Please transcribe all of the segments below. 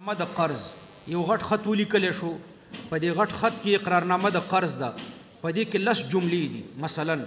د قرض یو غټ خط ولیکل شو په دې غټ خط کې اقرارنامه د قرض ده په دې کې لس جملې دي مثلا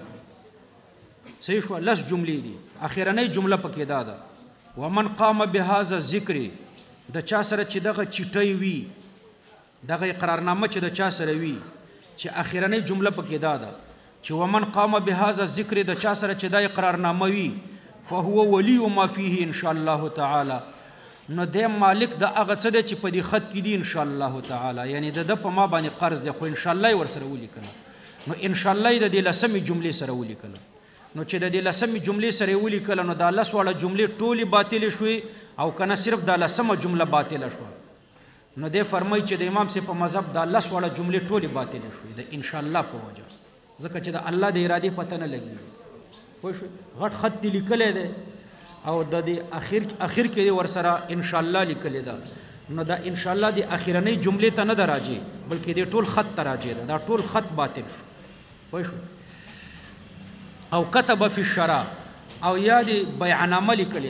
صحیح شو لس جملې دي اخیرنۍ جمله پکې ده ومن قام بهذا الذکر د چا سره چې دغه چټي وي دغه اقرارنامه چې د چا سره وي چې اخیرنۍ جمله پکې ده چې ومن قام بهذا الذکر د چا سره چې د اقرارنامه وي فهو ولي ما فيه ان شاء الله تعالی نو د مالک د هغه څه دی چې په دې خط کې دي ان شاء الله تعالی یعنی د په ما باندې قرض دی خو ان شاء الله ور سره ولیکل نو ان شاء الله د دې لسمې جملې سره ولیکل نو چې د دې لسمې جملې سره ولیکل نو د لس وړه جملې ټولي باطل شوې او کنه صرف د لسمه جمله باطل شو نو د فرمای چې د امام سي په مذهب د لس وړه جملې ټولي باطل شوې د ان شاء الله په وجه ځکه چې د الله د ارادې پته نه لګي خو غټ خط لیکل دی او د دې اخر کې ور سره ان شاء الله لیکل ده نو دا ان شاء الله د اخیرنۍ جملې ته نه دراځي بلکې د ټول خط ته راځي دا ټول خط باطل شو پوه شو او كتب فی الشرع او یا د بیعنامه لیکل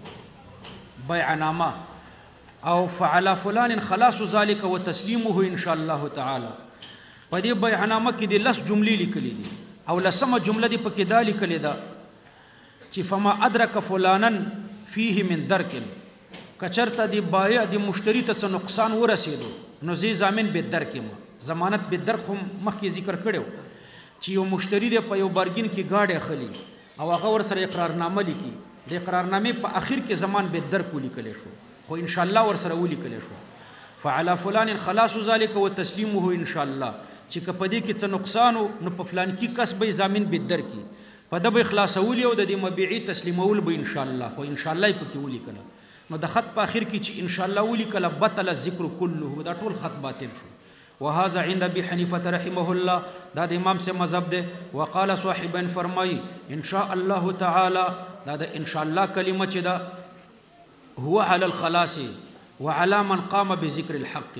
ده بیعنامه او فعلى فلان خلاص ذلك وتسلیمه ان شاء الله تعالی په دې بیعنامه کې د لس جملې لیکل دي او لسمه جمله دی پکې دا لیکل ده چې فما ادرک فلانا فيه من درک کچرته دی بایع دی مشتری ته نقصان ورسېدو نو زی ضامن به درک ما ضمانت به درک هم مخکې ذکر کړو چې یو مشتری دی په یو بارګین کې گاډي خلی او هغه ور سره اقرارنامه لیکي د اقرارنامې په اخر کې زمان به درک ولیکل شو خو ان شاء الله ور سره ولیکل شو فعلى فلان خلاص ذلك وتسلیمه ان شاء الله چې کپدې کې څه نقصان نو په فلان کې کسب ضامن به درک په د به خلاصول او د مبيعي تسلیمول به ان شاء الله خو ان شاء الله پکې ولیکل نو د خط په اخر کې چې ان شاء الله ولیکل بطل الذکر كله دا ټول خط باطل شو وهذا عند ابي حنيفه رحمه الله دا د امام سے مذهب ده وقال صاحبن فرمای ان شاء الله تعالی دا د ان شاء الله کلمه چې دا هو على الخلاص وعلى من قام بذكر الحق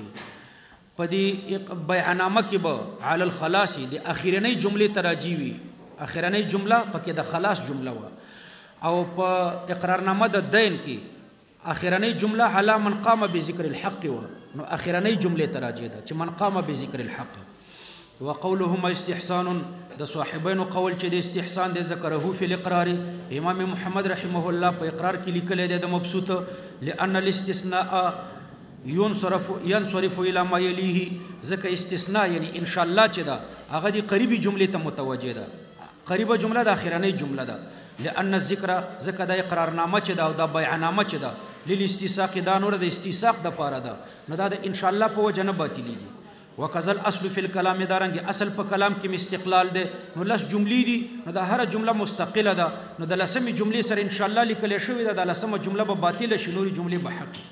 پدې بیانامه کې به على الخلاص د اخیرنۍ جملې تراجی وي اخرنۍ جمله پکې د خلاص جمله و او په اقرارنامه د دین کې اخرنۍ جمله علی من قام بذکر الحق و نو اخرنۍ جمله تراجه ده چې من قام بذکر الحق وقولهما استحسان د صاحبین قول چې د استحسان د ذکره فی الاقرار امام محمد رحمه الله په اقرار کې لیکل دی د مبسوط لان الاستثناء ينصرف الى ما يليه ذکر استثناء یعنی ان شاء الله چې دا هغه د قریبی جمله ته متوجه ده قریبه جمله د اخرنۍ جمله ده لان الذکر ذکر د اقرارنامه چې دا او د بیانامه چې دا للاستساق دا نور د استساق د پاره ده نو دا د ان شاء الله په وجه نه باطلیږي وکذل اصل فی الكلام دارنګ اصل په کلام کې استقلال ده نو لس جملې دي نو دا هر جمله مستقله ده نو د لسمې جملې سره ان شاء الله لیکل شوی ده د لسمه جمله به باطله شي نوري جملې به حق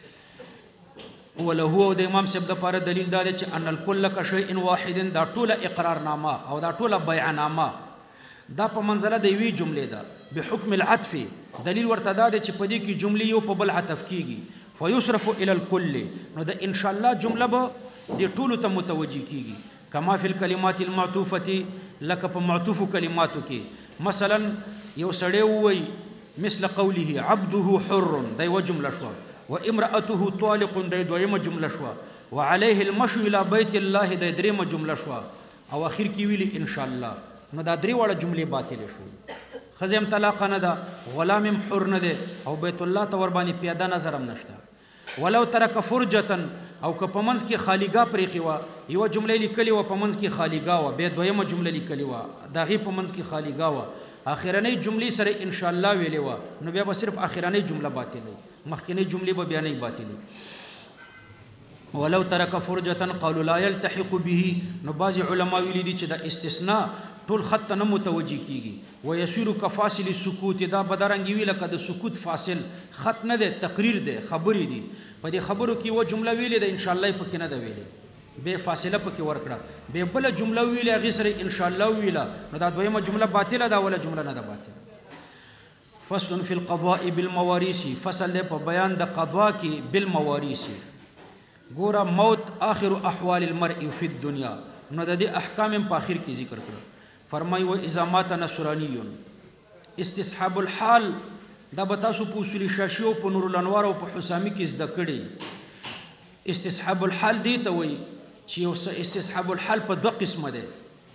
وله د امام صاحب د پاره دلیل دا ده چې ان الکل کشیء واحد دا ټوله اقرارنامه او دا ټوله بیانامه دا په منزله د وی جملې ده بحکم العطف دلیل ورته دا چې په دې کې جملې یو په بل عطف کیږي فیصرف الى الكل نو د ان شاء الله جمله به د ټولو ته متوجي کیږي کما فی الکلمات المعطوفه لك په معطوف کلماتو کې مثلا یو سړی وای مثل قوله عبده حر دا یو جمله شو وامراته طالق دا دویمه جمله شو وعليه المشي الى بیت الله دا دریمه جمله شو او اخر کې ویلی ان شاء الله نو دا درې وړه جملې باطل شو خزم طلاق نه ده غلام حر نه ده او بیت الله ته ور باندې پیاده نظرم نشته ولو ترک فرجه او که پمنس کې خالیګه پرې خوا یو جمله لیکلی و پمنس کې خالیګه و به دویمه جمله لیکلی و دا غي پمنس کې خالیګه و اخرنۍ جملې سره ان شاء الله ویلې و نو بیا به صرف اخرنۍ جمله باطلې مخکینی جملې به بیانې باطلې ولو ترک فرجه قالوا لا يلتحق به نو بعض علما ویلي دي چې دا استثناء ټول خط نه متوجي کیږي ويسير كفاصل السكوت دا بدرنګ ویل کده سکوت فاصل خط نه ده تقریر ده خبرې دي په دې خبرو کې و جمله ویلې ده ان شاء الله پکې نه ده ویلې به فاصله پکې ورکړه به بل جمله ویلې هغه سره ان شاء الله ویله نو دا دویمه جمله باطله ده ولا جمله نه ده باطله فصل في القضاء بالمواريث فصل په بیان د قضا کې بالمواريث ګوره موت آخر احوال المرء فی الدنیا نو د دې احکام په اخر کې ذکر کړو فرمای و اذا مات نصرانی استصحاب الحال دا به تاسو په اصول شاشیو په نور الانوار او په حسامی کې زده کړئ استصحاب الحال دی ته وایي چې یو استصحاب الحال په دوه قسمه دی.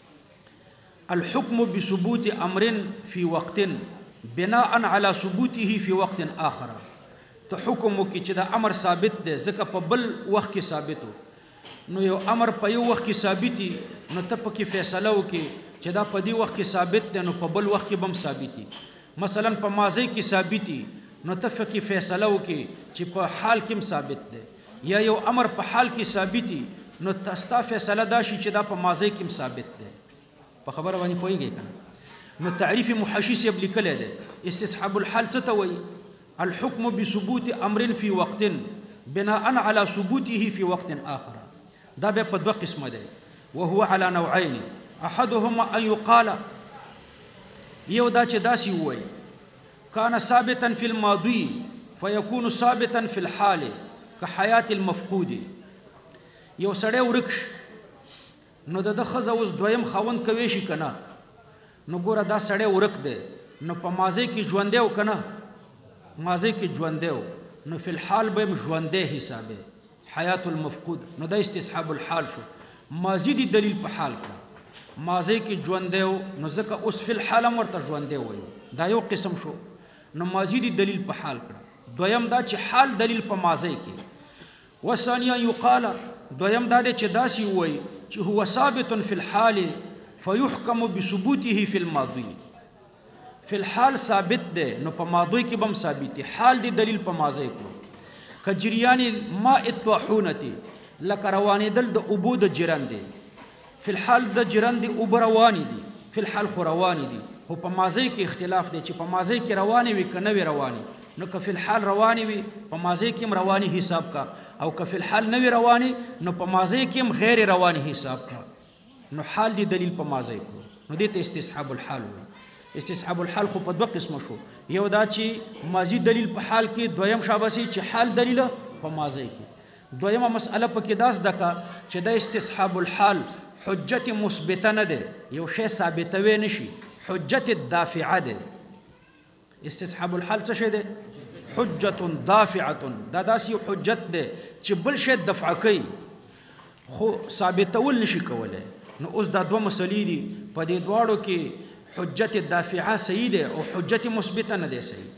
الحكم بثبوت امر في وقت بناء على ثبوته في وقت آخر. ته حکم وکړي چې دا امر ثابت دی ځکه په بل وخت کې ثابتو، نو یو امر په یو وخت کې ثابتي نو ته پکې فیصله وکړي چې دا په دې وخت کې ثابت دی نو په بل وخت کې هم ثابتي. مثلا په ماضی کې ثابتي نو ته پکې فیصله وکړي چې په حال کې هم ثابت دی، یا یو امر په حال کې ثابتي نو تاسو فیصله دا شي چې دا په ماضی کې هم ثابت دی. په خبره باندې پوهیږئ کنه؟ نو تعریف محشی سے لیکل دی استصحاب الحال څه ته وایي؟ الحكم بثبوت امر في وقت بناء على ثبوته في وقت آخر. دا به په دوه قسمه دی. وهو على نوعين احدهما ان يقال یو دا چې داسې وایي كان ثابتا في الماضي فيكون ثابتا في الحال كحياة المفقود. یو سړی ورک نو د ښځه اوس دویم خاوند کوي شي کنه، نو ګوره دا سړی ورک دی نو په ماضی کې ژوندی و کنه، ماضی کې ژوندی و نو فی الحال به هم ژوندی حسابه حیات المفقود. نو دا استصحاب الحال شو، ماضی دی دلیل په حال کړه، ماضی کې ژوندی و نو ځکه اوس فی الحال هم ورته ژوندی وایو، دا یو قسم شو. نو ماضی دی دلیل په حال کړه. دویم دا چې حال دلیل په ماضی کې. وثانیا یقال دویم دا دی چې داسې وایي چې هو ثابت فی الحال فیحکم بثبوته فی الماضی. فی الحال ثابت دی نو په ماضی کې هم ثابت دی، حال دی دلیل په ماضی کړو. کجریان ماء الطاحونة لکه روانېدل د اوبو د جرندې. فی الحال د جرندې اوبه روانې دي، فی الحال خو روانې دي، خو په ماضی کې اختلاف دی چې په ماضی کې روانې وي که نه وي روانې. نو که فی الحال روانې وي په ماضی کې هم روانې حساب کا، او که فی الحال نه وي روانې نو په ماضی کې هم غیر روانې حساب کا. نو حال دی دلیل په ماضی کړو، نو دې ته استصحاب الحال وایي. استصحاب الحال خو په دوه قسمه شو، یو دا چې ماضی دلیل په حال کې، دویم شاباسي چې حال دلیل په ماضی کې. دویمه مسأله پکې دا زده کا چې دا استصحاب الحال حجت مثبته نه ده، یو شی ثابتوي نشي، حجت دافعه ده. استصحاب الحال څه شی ده؟ حجت دافعه. دا داسې حجت ده چې بل شی دفع کوي خو ثابتول نشي کولای. نو اوس دا دوه مسلې دي، په دې دواړو کې حجت دافعه صحیح ده او حجت مثبته نه ده صحیح.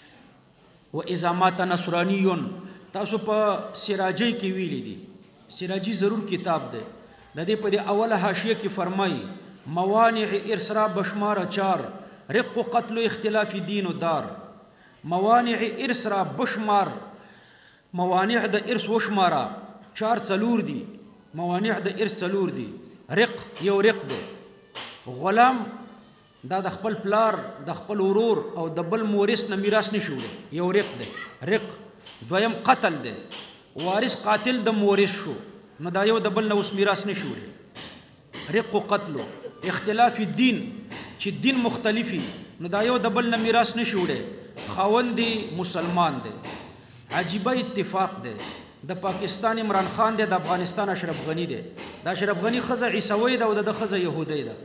و اذا مات نصرانی، تاسو په سراجی کې ویلي دي، سراجی ضرور کتاب ده، د دې په اوله حاشیه کې فرمایي موانع ارث را بشمار چار رق قتل اختلاف دین و دار. موانع ارث را بشمار، موانع د ارث وشمارا چار څلور دي، موانع د ارث څلور دي. رق یو رق ده، غلام دا د خپل پلار د خپل ورور او د بل مورث نه میراث نشي وړي، یو رق ده رق. دویم قتل ده، وارث قاتل د مورث شو نو دا یو د بل نه اوس میراث نشي وړي. رق و قتل. اختلاف الدین چې دین مختلفي نو دا یو د بل نه میراث نشي وړي. خاوند مسلمان ده. عجیبه اتفاق ده، د پاکستان عمران خان ده، د افغانستان اشرف غنی ده. د اشرف غنی خزه عیسوی ده او د خزه يهودی ده.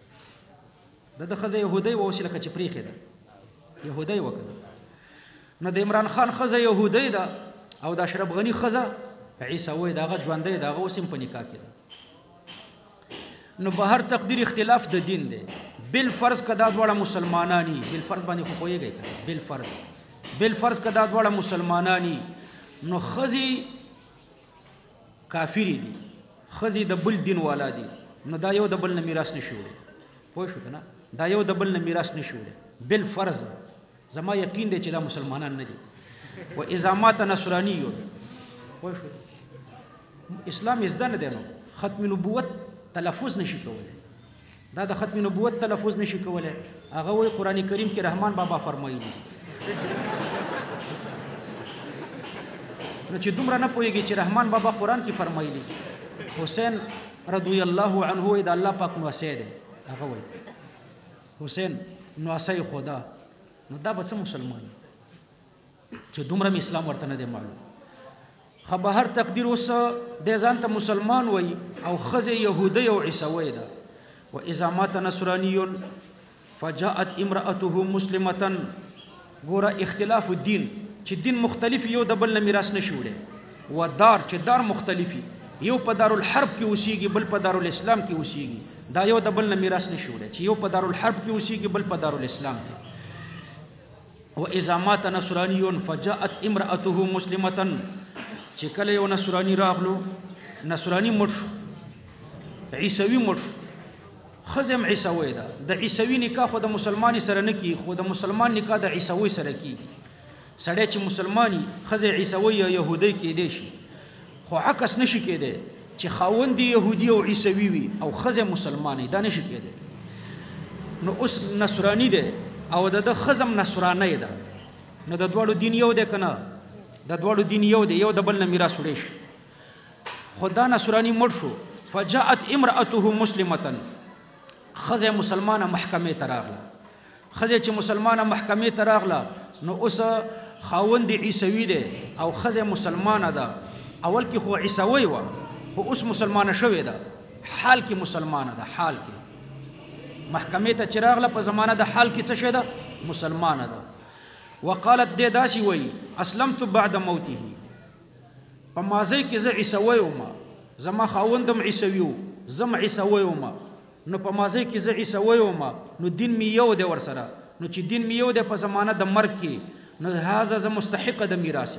د خزه يهودی و اوس لکه چې پریخه ده يهودی وکړه. نو د عمران خان خزه يهودی ده او د اشرف غنی خزه عیسوی ده، هغه ژوندی ده، هغه اوس هم په نکاح کې ده. نو به هر تقدیر اختلاف د دین ده. بل فرض کدا دواړه مسلمانانی، بل فرض باندې خو پوهیږئ کنه، بل فرض کدا دواړه مسلمانانی نو خزي کافری دي، خزي د بل دین والا دي، نو دا یو د بل نه میراث نشي وړي. پوه شو کنه؟ دا یو د بل نه میراث نشي وړي. بل فرض زما یقین دی چې دا مسلمانان نه دي. و اذا مات نصرانی، پوه شو؟ اسلام زده نه دی، نو ختم نبوت تلفظ نشي کولای. دا د ختم نبوت تلفظ نشي کولای. هغه وی قران کریم کې رحمان بابا فرمایلی. نو چې دومره نه پوهیږي چې رحمان بابا قران کې فرمایلی، حسین رضی الله عنه د الله پاک نو سید هغه وی حسین نو اسای خدا، نو دا به څه مسلمان چې دومره اسلام ورته نه دی معلوم. خو هر تقدیر اوس د ځان ته مسلمان وای او خزه يهودي او عیسوي ده. و اذا مات نصراني فجاءت امراته مسلمه. ګوره اختلاف الدین چې دین مختلف یو د بل نه میراث نشي وړي. و دار چې دار مختلفي یو په دارالحرب کې اوسېږي بل په دارالاسلام کې اوسېږي دا یو د بل نه میراث نشي وړی چې یو په دارالحرب کې اوسېږي بل په دارالاسلام کې واذا مات نصراني فجاءت امراته مسلمه چې کله یو نصراني راغلو نصراني مړ شو عیسوي مړ شو خزم عیسوي ده د عیسوي نکاح خو د مسلمانۍ سره نه کی خو د مسلمان نکاح د عیسوي سره کی سړی چې مسلمانی خزه عیسوي یا يهودي کې دی شي خو عکس نشي کېده چې خاوند يهودي او عیسوي وي او خزه مسلمانۍ دا نشي کېده نو اوس نصراني ده او د خزم نصرانۍ ده نو د دوړو دین یو ده کنه د دوړو دین یو ده یو د بل نه میراث وړي شي خدا نصراني مړ شو فجاءت امراته مسلمه خزه مسلمانه محکمه تراغله خزه چې مسلمانه محکمه تراغله نو اوس خاوند عیسوي ده او خزه مسلمانه ده اول کې خو عیسوي و خو اوس مسلمانه شوې ده حال کې مسلمانه ده حال کې محکمه ته چراغله په زمانه د حال کې څه شه ده مسلمانه ده وقالت د داسي وي اسلمت بعد موته په ماضي کې زه عیسوي وم زما خاوندم عیسوي و زم عیسوي وم نو په ماضي کې زه عیسوي وم نو دین می یو دی ور سره نو چې دین می یو دی په زمانه د مرګ کې نو هاذا ز مستحق د میراث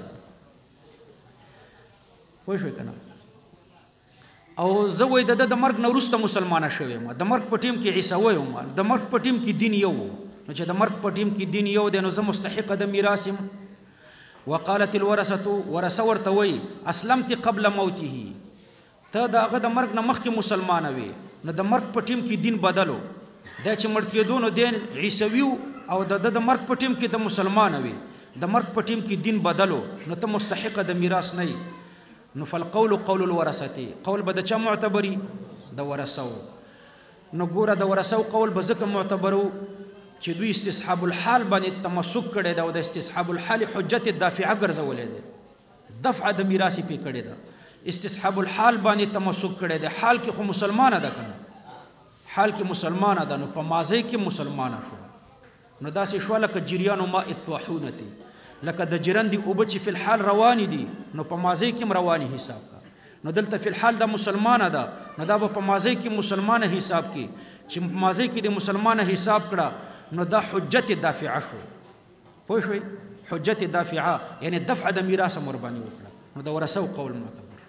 پوه شو کنه او زه وای د مرګ نو وروسته مسلمانه شوم د مرګ په ټیم کې عیسوي وم د مرګ په ټیم کې دین یو نو چې د مرګ په ټیم کې دین یو دی نو زه مستحق د میراث وقالت الورثه ورثه ورته وای اسلمت قبل موته ته داغه د مرګ نه مخکې مسلمانه وي نو د مرګ په ټیم کې دین بدلو دا چې مړ کېدو نو دین عیسوي او د مرګ په ټیم کې د مسلمانه وي د مرګ په ټیم کې دین بدلو نو ته مستحق د میراث نه نو فالقول قول الورثه قول به د چا معتبري د ورثو نو ګوره د ورثو قول به ځکه معتبرو چې دوی استصحاب الحال باندې تمسک کړي دا او د استصحاب الحال حجت الدافعه ګرځولې ده دفع د میراث پی کړي ده استصحاب الحال باندې تمسک کړي ده حال کې خو مسلمانه ده کنه حال کې مسلمانه ده نو په ماضي کې مسلمانه شو نو داسې شو لکه جریان ما الطاحونه لکه د جرندې اوبه چې فی الحال روانې دي نو په ماضي کې رواني حساب کا نو دلته فی الحال د مسلمانه ده نو دا په ماضي کې مسلمانه حساب کې چې ماضي کې د مسلمانه حساب کړه نو دا حجت دافعه شو پوه شئ حجت دافعه یعنی دفع د میراث مربانی وکړه نو دا ورثو قول معتبر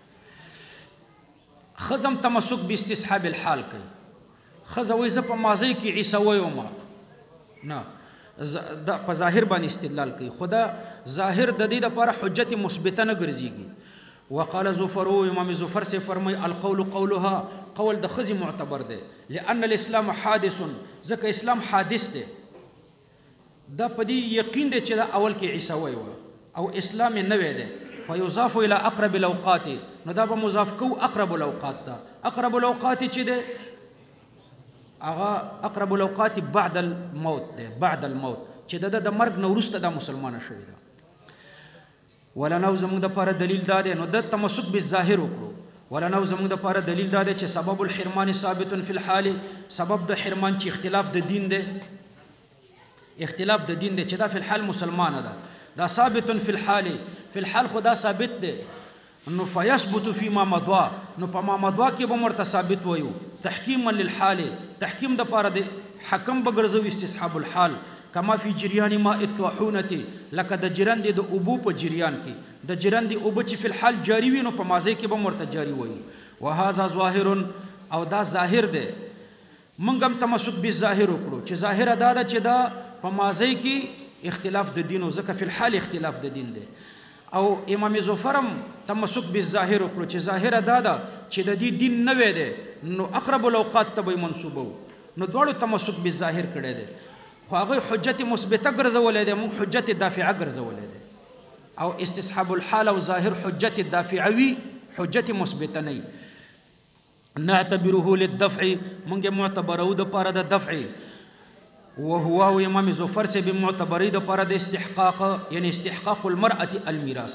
خزم تمسک باستصحاب الحال کوي خزوي ز په ماضي کې عیسوي وما نه په ظاهر باندې استدلال کوي خدا ظاهر د دې لپاره حجت مثبته نه ګرځيږي وقال زفر امام زفر سے فرمای القول قولها قول د خزي معتبر ده لان الاسلام حادث ځکه اسلام حادث ده دا پدې یقین ده چې دا اول کې عیسوي و او اسلام نه وې ده فيضاف الى اقرب الاوقات نو دا به مضاف کو اقرب الاوقات ده اقرب الاوقات چې ده اغا اقرب الاوقات بعد الموت ده بعد الموت چې د مرګ نو وروسته د مسلمانه شوی ده ولا نو زموږ د لپاره دلیل داده نو د تمسک بالظاهر وکړو ولا نو زموږ د لپاره دلیل داده چې سبب الحرمان ثابت فی الحال سبب د حرمان چې اختلاف د دین ده اختلاف د دین ده چې دا فی الحال مسلمانه ده دا ثابت فی الحال خدا ثابت ده نو فیثبت فيما مضى نو په ما مضى کې به مرته ثابت وایو تحکیما للحال تحکیم د لپاره د حکم بغرزو استصحاب الحال کما فی جریان ما الطاحونه لکه د جرند د ابو په جریان کې د جرند ابو چې فی الحال جاری وي نو په ماضی کې به مرته جاری وایو وهذا ظاهر او دا ظاهر ده مونږ هم تمسک بالظاهر وکړو چې ظاهر ادا ده چې دا په ماضی کې اختلاف د دین او ځکه فی الحال اختلاف د دین ده او امام زفرم تمسک بالظاهر وکړو چې ظاهر ادا ده چې د دې دین نه وې ده نو اقرب الاوقات ته به منسوبو نو دواړو تمسک بالظاهر کړي ده خو هغه حجت مثبته ګرځولې ده مون حجت دافعه ګرځولې ده او استصحاب الحال او ظاهر حجت دافعوي حجت مثبته نه نعتبره للدفع مونږه معتبرو د پاره د دفع وهو امام زفر سے بمعتبری د پاره د استحقاق یعنی استحقاق المرأة الميراث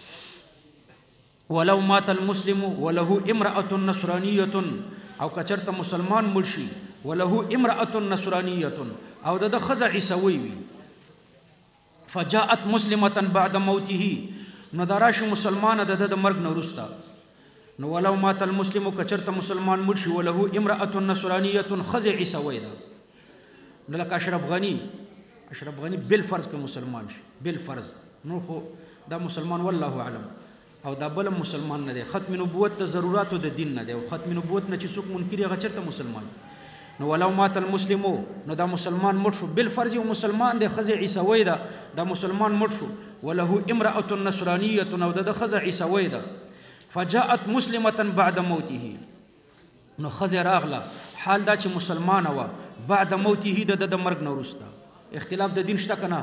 ولو مات المسلم وله امرأة نصرانية او کچرت مسلمان مرشي وله امرأة نصرانية او د خزع عیسوي وي فجاءت مسلمه بعد موته نو دا راشي مسلمان د مرګ نه وروسته نو ولو مات المسلم کچرته مسلمان مړ شي وله امرأة نصرانیة خزع عیسوی ده نو لکه اشرف غنی بالفرض که مسلمان شي بالفرض نو خو دا مسلمان والله اعلم او دا بل مسلمان نه دی ختم نبوت ته ضرورت د دین نه دی او ختم نبوت نه چې څوک منکر هغه چرته مسلمان نو ولو مات المسلم نو دا مسلمان مړ شو بالفرض یو مسلمان دی خزع عیسوی ده دا مسلمان مړ شو وله امرأة نصرانیة نو د خزع عیسوی ده فجاءت مسلمة بعد موته نو خزع راغله حال دا چې مسلمان و بعد موته د مرګ نه وروسته اختلاف د دین شته کنه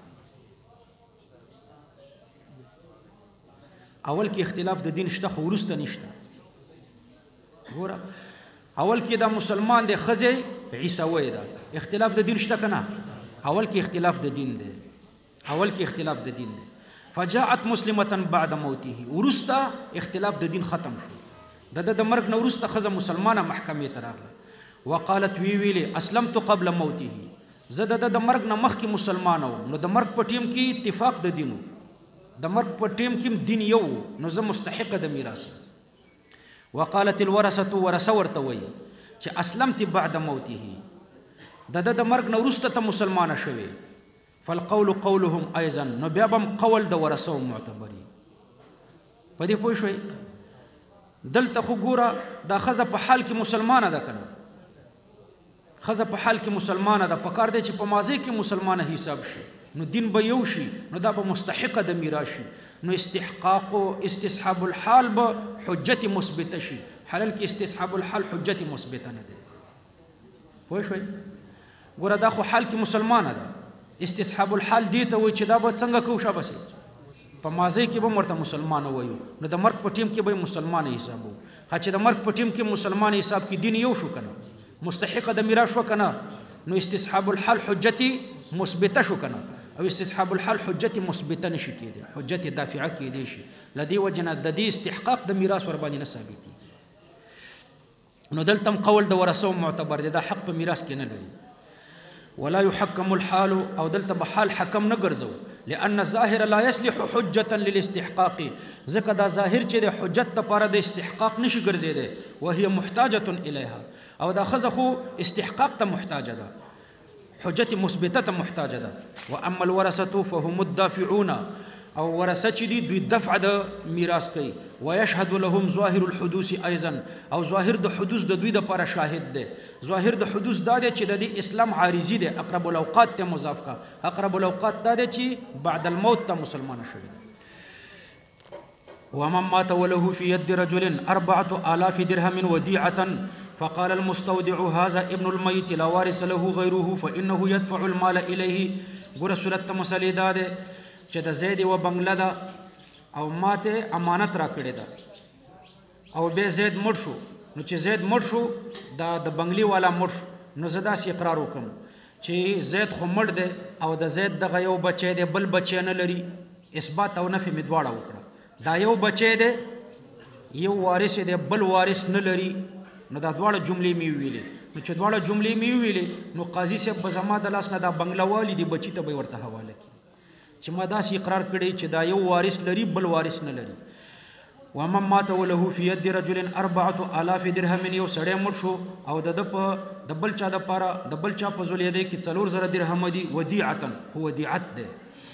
اول کې اختلاف د دین شته خو وروسته نشته ګوره اول کې دا مسلمان دی خزع عیسوی ده اختلاف د دین شته کنه اول کې اختلاف د دین دی فجاءت مسلمة بعد موته ورسته اختلاف د دین ختم شو د مرګ نه ورسته خزه مسلمانه محکمې ته راغله وقالت ویلي اسلمت قبل موته زه د مرګ نه مخکې مسلمان وم نو د مرګ په ټیم کې اتفاق د دینو د مرګ په ټیم کې دین یو نو زه مستحق د میراث وقالت الورثه ورثه ورته وایي چې اسلمت بعد موته د مرګ نه وروسته ته مسلمانه شوې فالقول قولهم ايضا نو بیا به قول د ورثو معتبري په دې پوه شوي دلته خو ګوره دا ښځه په حال کې مسلمانه ده که نه ښځه په حال کې مسلمانه ده پکار دی چې په ماضي کې مسلمانه حساب شي نو دین به یو شي نو دا به مستحقه د میراث شي نو استحقاق او استصحاب الحال به حجت مثبته شي حالن کې استصحاب الحال حجت مثبته نه ده پوه شوي ګوره دا خو حال کې مسلمانه ده استصحاب الحال دی ته وایي چې دا به څنګه کوو شابسې په ماضي کې به ورته مسلمانه وایو نو د مرګ په ټیم کې به مسلمانه حسابو چې د مرګ په ټیم کې مسلمانه حساب کې دین یو شو که نه مستحقه د میراث شو که نه نو استصحاب الحال حجت مثبته شو که نه او استصحاب الحال حجت مثبته نشي کېدی حجت دافعه کېدی شي له دې وجې نه د دې استحقاق د میراث ورباندې نه ثابتېږي نو دلته هم قول د ورثو معتبر دی دا حق په میراث کې نه لري ولا يحكم الحال او دلته به حال حکم نه ګرځو لأن الظاهر لا يصلح حجة للاستحقاق ځکه دا ظاهر چې د حجت لپاره د استحقاق نشي ګرځېدی وهي محتاجة الیها او دا ښځه خو استحقاق ته محتاجه ده حجت مثبته ته محتاجه ده واما الورثة فهم الدافعون او ورثه چې دي دوی دفع د میراث کوي ويشهد لهم ظاهر الحدوث ايضا او ظاهر د حدوث د دوی د لپاره شاهد دی ظاهر د حدوث دا دی چې د اسلام عارضی دی اقرب الاوقات ته مضاف کا اقرب الاوقات دا دی چې بعد الموت ته مسلمان شوی ومن مات وله في يد رجل 4000 درهم وديعة فقال المستودع هذا ابن الميت لا وارث له غيره فإنه يدفع المال إليه ګوره صورت ته مسلې دا دی چې د زید و بنگله ده او ماته امانت را کړې ده او به زید مړ شو نو چې زید مړ شو دا د بنگلي والا مړ شو نو زه داسې اقرار وکم چې زید خو مړ دی او د زید دغه یو بچی دی بل بچی نه لري اثبات او نفي مې دواړه وکړه دا یو بچی دی یو وارث دی بل وارث نه لري نو دا دواړه جملې مې ویلې نو چې دواړه جملې مې ویلې نو قاضي صاحب به زما د لاس نه دا بنگله والی دی بچی ته به ورته حواله کړي چې ما داسې اقرار کړی چې دا یو وارث لري بل وارث نه لري ومن مات وله في يد رجل 4000 درهم یو سړی مړ شو او د بل چا د پاره د بل چا په زولیده کې 4000 درهم دي ودیعه هو ودیعت ده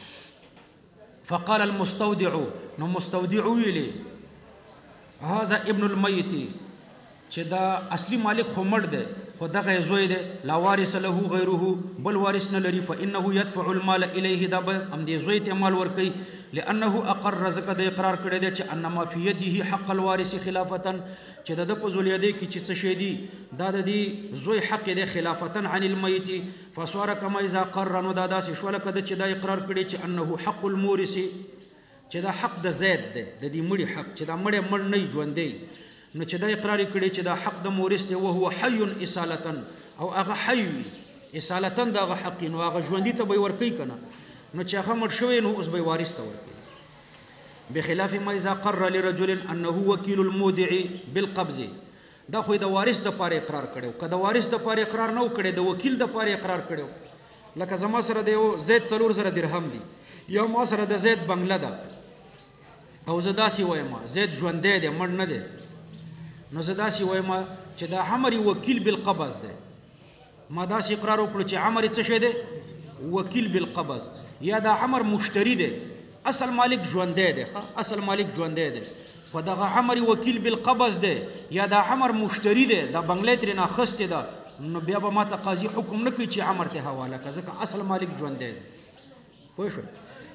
فقال المستودع نو مستودع ویلی هذا ابن الميت چې دا اصلي مالک خو مړ دی خو دغه زوی دی لا وارث له غیره بل وارث نه لري فانه يدفع المال الیه دا به هم دې زوی ته مال ورکوي لانه اقر زکه د اقرار کړی دی چې انما فی یده حق الوارث خلافه چې د په زولیده کې چې څه شی دی دا د دې زوی حق دی خلافه عن الميت فصار كما اذا قر نو دا داسې شو لکه چې دا اقرار کړی چې انه حق المورث چې دا حق د زید دی د دې مړي حق چې دا مړ نه ژوندې نو چې دا اقرار کړي چې دا حق د مورث دی او هو حي اصالتا او هغه حي اصالتا دا هغه حق نو هغه ژوندې ته به ورکوي کنه نو چې هغه مړ شوی نو اوس به وارث ته ورکوي بخلاف ما اذا قر لرجل انه وكيل المودع بالقبض دا خو د وارث د پاره اقرار کړو که د وارث د پاره اقرار نه وکړي د وکیل د پاره اقرار کړو لکه زما سره د زید 4000 درهم دي یا ما سره د زید بنگله ده او زه داسې وایم زید ژوندی دی مړ نه دی نو زه داسې وایم چې دا عمر وکیل بالقبض دی ما داسې اقرار وکړو چې عمر څه شی دی وکیل بالقبض یا دا عمر مشتری دی اصل مالک ژوندی دی اصل مالک ژوندی دی خو دغه عمر وکیل بالقبض دی یا دا عمر مشتری دی دا بنګلې ترې اخیستې ده نو بیا به ما ته قاضي حکم نه کوي چې عمر ته حواله کړه ځکه اصل مالک ژوندی دی پوه شوئ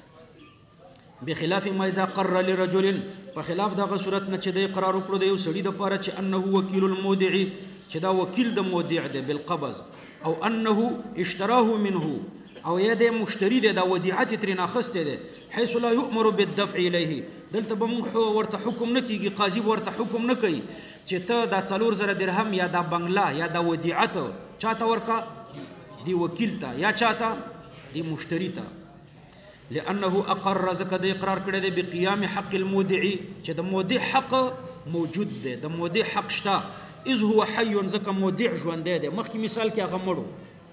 بخلاف ما اذا قر لرجل په خلاف دغه صورت نه چې د اقرار وکړو د یو سړي دپاره چې انه وکیل المودع چې دا وکیل د مودع دی بالقبض او انه اشتراه منه او یا د مشتری دی دا ودیعت ترې اخیستی دی حيث لا يؤمر بالدفع الیه دلته به موږ ورته حکم نه کیږي قاضي ورته حکم نه کوي چې ته دا 4000 درهم یا دا بنگلا یا دا ودیعت چاته ورکا دی وکیل ته یا چاته دی مشتری ته لانه اقر زکه د اقرار کړی دی بقیام حق المودع چې د مودع حق موجود دی د مودع حق شته اذ هو حي زکه مودع ژوندی دی مخکې مثال کې هغه مړو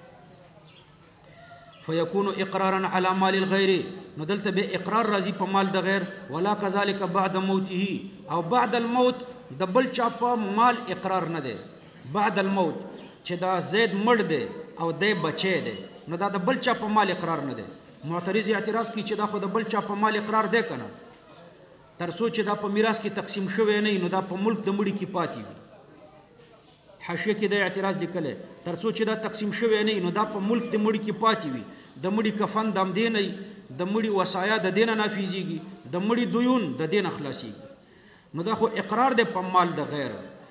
فيكون اقرارا على مال الغير نو دلته به اقرار راځي په مال د غیر ولا كذلك بعد موته او بعد الموت د بل چا په مال اقرار نه دی بعد الموت چې دا زید مړ دی او دی بچی دی نو دا د بل چا په مال اقرار نه دی معترض اعتراض کوي چې دا خو د بل چا په مال اقرار دی کنه تر څو چې دا په میراث کې تقسیم شوی نه نو دا په ملک د مړي کې پاتې وي حاشیه کې د اعتراض لیکلی تر څو چې دا تقسیم شوی نه نو دا په ملک د مړي کې پاتې وي د مړي کفن د همدې نه د مړي وصایا د دې نه نافظېږي د مړي دیون د دې نه خلاصېږي نو دا خو اقرار دی په مال د غیر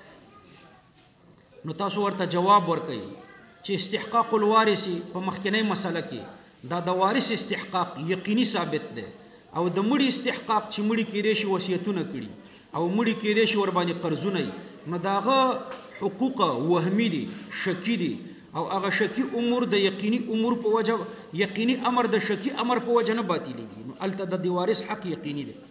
نو تاسو ورته جواب ورکئ چې استحقاق الوارث په مخکنۍ مسله کې دا د وارث استحقاق یقیني ثابت دی او د مړي استحقاق چې مړي کېدای شي وصیتونه کړي او مړي کېدای شي ورباندې قرضونه نو د هغه حقوق وهمي دي شکی دي او هغه شکی امور د یقیني امور په وجه یقیني امر د شکی امر په وجه نه باطلېږي نو هلته د وارث حق یقیني دی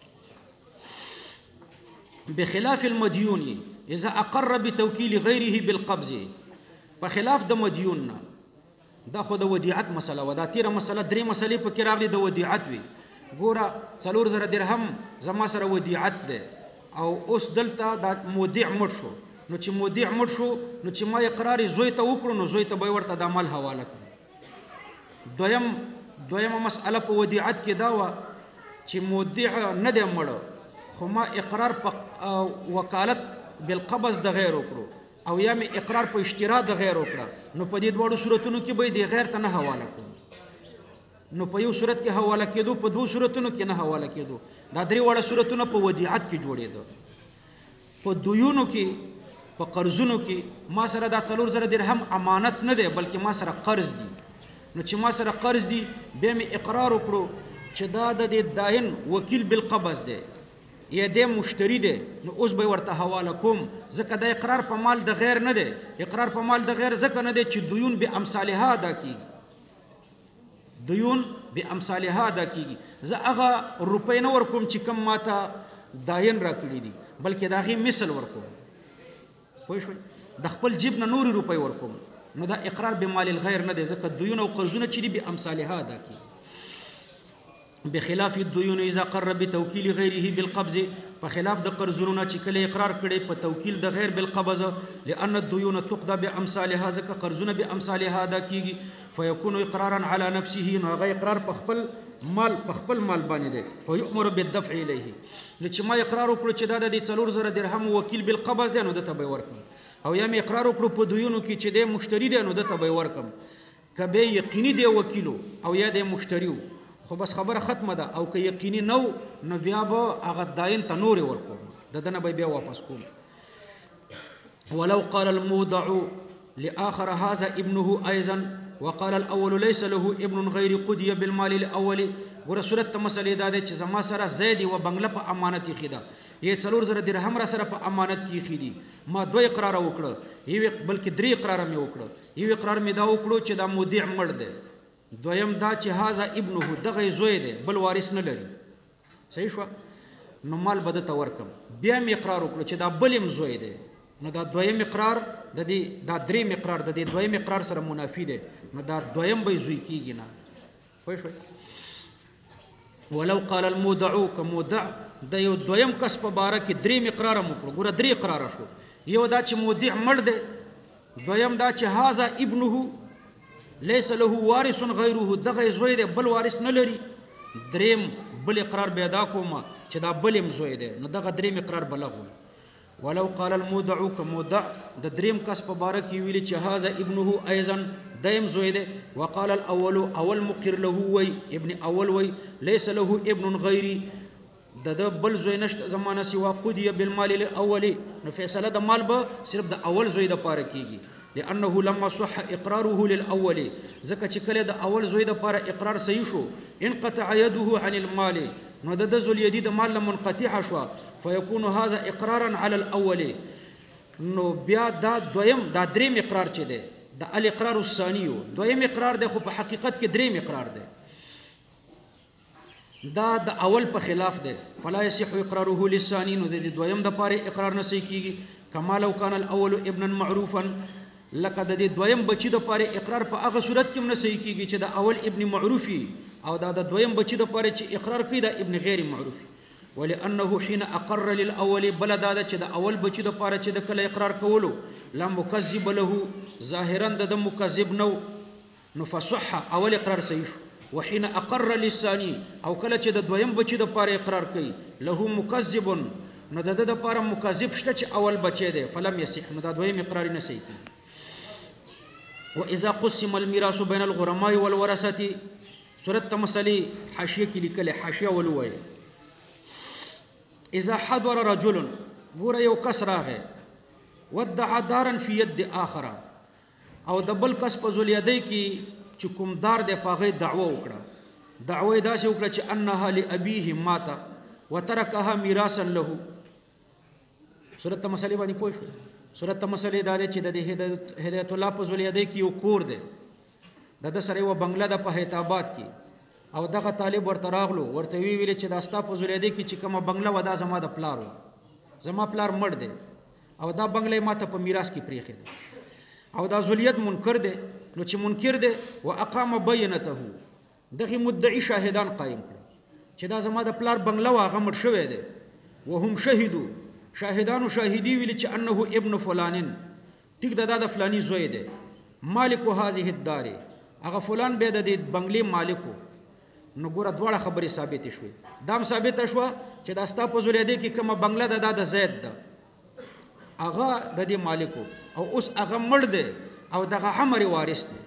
بخلاف المديون اذا اقر بتوكيل غيره بالقبض په خلاف د مديون نه دا خو د ودیعت مسله و دا تیره مسله درې مسلې په کې راغلي د ودیعت وي ګوره 4000 درهم زما سره ودیعت دی او اوس دلته دا مودع مړ شو نو چې مودع مړ شو نو چې ما اقرار زوی ته وکړو نو زوی ته به ورته د مال حواله کړو دویمه مسأله په ودیعت کې دا وه چې مودع نه دی مړ خو ما اقرار په وکالت بالقبض د غیر وکړو او یا مې اقرار په اشترا د غیر وکړه نو په دې دواړو صورتونو کې به د غیر ته نه حواله کړو نو په یو صورت کې حواله کېدو په دوه صورتونو کې نه حواله کېدو دا درې واړه صورتونه په ودیعت کې جوړېده په دیونو کې په قرضونو کې ما سره دا 4000 درهم امانت نه دی بلکې ما سره قرض دي نو چې ما سره قرض دي بیا مې اقرار وکړو چې دا د داین وکیل بالقبض دی یا د مشتری دی نو اوس به ورته حواله کوم ځکه دا اقرار په مال د غیر نه دی اقرار په مال د غیر ځکه نه دی چې دیون به امثالها ادا کیږي دیون به امثالها ادا کیږي زه هغه روپۍ نه ورکوم چې کم ماته داین راکړي دي بلکې د هغې مثل ورکوم پوه شوئ د خپل جیب نه نورې روپۍ ورکوم نو دا اقرار به مال الغیر نه دی ځکه دیون او قرضونه چې دي به امثالها ادا کیږي بخلاف الديون اذا قر بتوكيل غيره بالقبض فخلاف د قرضونو چې کله اقرار کړي په توکیل د غیر بالقبض لان الديون تقضى بامثالها ځکه قرضونه بامثالها ادا کیږي فيكون اقرارا على نفسه نو هغه اقرار په خپل مال باندې دی فيؤمر بالدفع اليه نو چې ما اقرار وکړو چې دا د 4000 درهم وکیل بالقبض دی نو د تبې ورکم او یا مې اقرار وکړو په دیونو کې چې د مشتری دی نو د تبې ورکم کبه یقیني دی وکیلو او یا د مشتریو خو بس خبره ختمه ده او که یقیني نو بیا به هغه داین ته نورې ورکوم د ده نه به بیا واپس کوم ولو قال المودع لآخر هذا ابنه أيضا وقال الأول ليس له ابن غير قضي بالمال الأول ګوره صورت ته مسلې دا دی چې زما سره زید و بنګله په امانت ایښې ده یې 4000 درهم را سره په امانت کې ایښي دي ما 2 اقرار وکړه یو بلکې 3 اقرار مې وکړه یو اقرار مې دا وکړو چې دا مودع مړ دی دویم دا چې هاذا ابنه دغه زوی دی بل وارث نه لري صحیح شو نو مال به درته ورکم بیا مې اقرار وکړو چې دا بل یم زوی دی نو دا دویم اقرار د دې دا دریم اقرار د دې دویم اقرار سره منافي دی نو دا دویم به زوی کېږي نه پوه شوئ ولو قال المودع كمودع د یو دویم کس په باره کې درې اقرار وکړو ګوره درې اقرار شو یو دا چې مودع مړ دی دویم دا چې هذا ابنه ليس له وارث غیره دغه زوی دی بل وارث نه لري دریم بل اقرار پیدا کوم چې دا بل زوی دی نو دغه دریم اقرار بلغول ولو قال المودع كمودع د دریم کس په باره کې ویلي چې هذا ابنه ايضا دیم زوی دی وقال الاول اول مقر له وی ابن اول وی ليس له ابن غیري د بل زوی نشته زمانه سوا قضيه بالمال الاول نو فیصله د مال به صرف د اول زوی د پاره کیږي لانه لما صح اقراره للاول زکه چې کله د اول زوی د پاره اقرار صحیح شو انقطع يده عن المال نو د ذل يدي د مال منقطع شو فيكون هذا اقرارا على الاول نو بیا دا دویم دا دریم اقرار چي دی د الاقرار الثاني دویم اقرار دی خو په حقیقت کې دریم اقرار دی دا د اول په خلاف دی فلا يصح اقراره للثاني نو د دویم د پاره اقرار نه صحیح کیږي کما لو كان الاول ابنا معروفا لکه د دویم بچی د پاره اقرار په هغه صورت کې نه صحیح کیږي چې د اول ابن معروفي او دا د دویم بچی د پاره چې اقرار کوي د ابن غیر معروفي ولانه حين اقر للاول بلد دا چې د اول بچی د پاره چې د کله اقرار کولو لم مكذب له ظاهرا د مکذب نو فصح اول اقرار صحیح شو وحين اقر للثاني او کله چې د دویم بچی د پاره اقرار کوي له مکذب نو د پاره مکذب شته چې اول بچی دی فلم يصح نو دا دویم اقرار نه صحیح کیږي واذا قسم الميراث بين الغرماء والورثه سورۃ مسئله حاشیه کې لیکل حاشیه ولوي اذا حضر رجل ګوره یو کس راغی ودع دارا في يد اخر او د بل کس په زولیدای کې چې کوم دار د پاغه دعوه وکړه دعوه دا چې وکړه چې انها لابيه مات وتركها میراثا له سورۃ مسئله باندې پوه شو سورۃ مسئله دا چې د هدایت الله په زولیدای کې یو کور دی د سره یو بنگله د په هیتاباد کې او دغه طالب ورته راغلو ورته ویل چې دا ستا په زولیدای کې چې کومه بنگله ودا زما د پلار زما پلار مړ دی او دا بنگله ماته په میراث کې پریخي ده او دا زولیت منکر ده نو چې منکر ده واقام بینته دغه مدعی شاهدان قائم کړ چې دا زما د پلار بنگله واغه مړ شوی ده وهم شهدوا شاهدانو شاهدی ویل چې انه ابن فلانن ټیک دا د فلانی زوی ده مالک هذه الدار هغه فلان به د بنگلې مالکو نو ګوره دواړه خبرې ثابت شوې دام ثابت شوه چې دا ستا په زولیدې کې کومه بنگله ده دا د زید ده هغه د دې مالکو او اوس هغه مړ دی او دغه عمر وارث دی